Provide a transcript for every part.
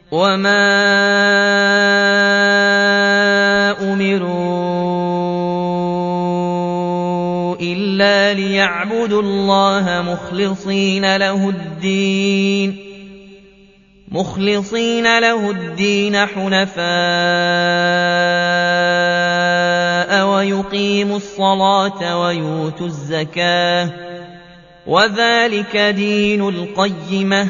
وما أمروا إلا ليعبدوا الله مخلصين له الدين حنفاء ويقيموا الصلاة ويؤتوا الزكاة وذلك دين القيمة.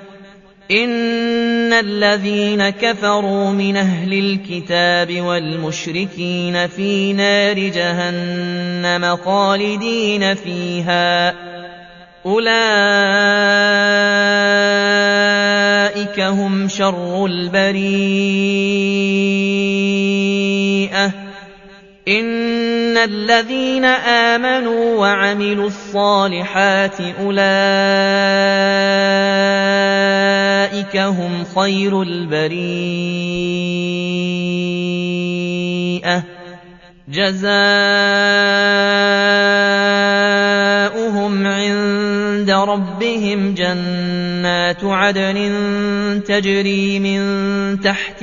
إن الذين كفروا من أهل الكتاب والمشركين في نار جهنم خالدين فيها أولئك هم شر البرية. إن الذين آمنوا وعملوا الصالحات أولئك هم خير البرية. جزاؤهم عند ربهم جنات عدن تجري من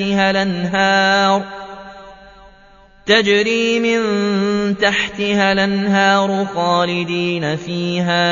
تحتها الأنهار خالدين فيها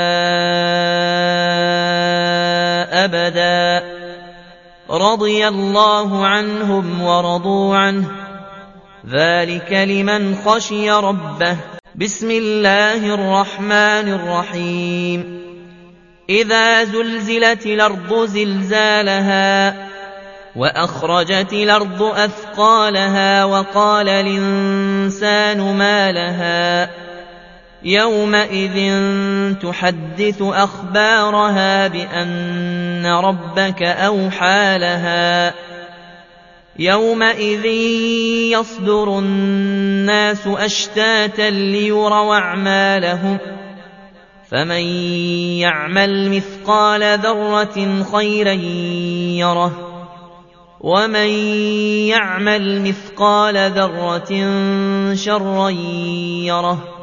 أبدا رضي الله عنهم ورضوا عنه ذلك لمن خشي ربه. بسم الله الرحمن الرحيم. إذا زلزلت الأرض زلزالها وأخرجت الأرض أثقالها وقال الإنسان ما لها يومئذ تحدث أخبارها بأن ربك أوحى لها يومئذ يصدر الناس أشتاتا ليروا أعمالهم فمن يعمل مثقال ذرة خيرا يره ومن يعمل مثقال ذرة شرا يره.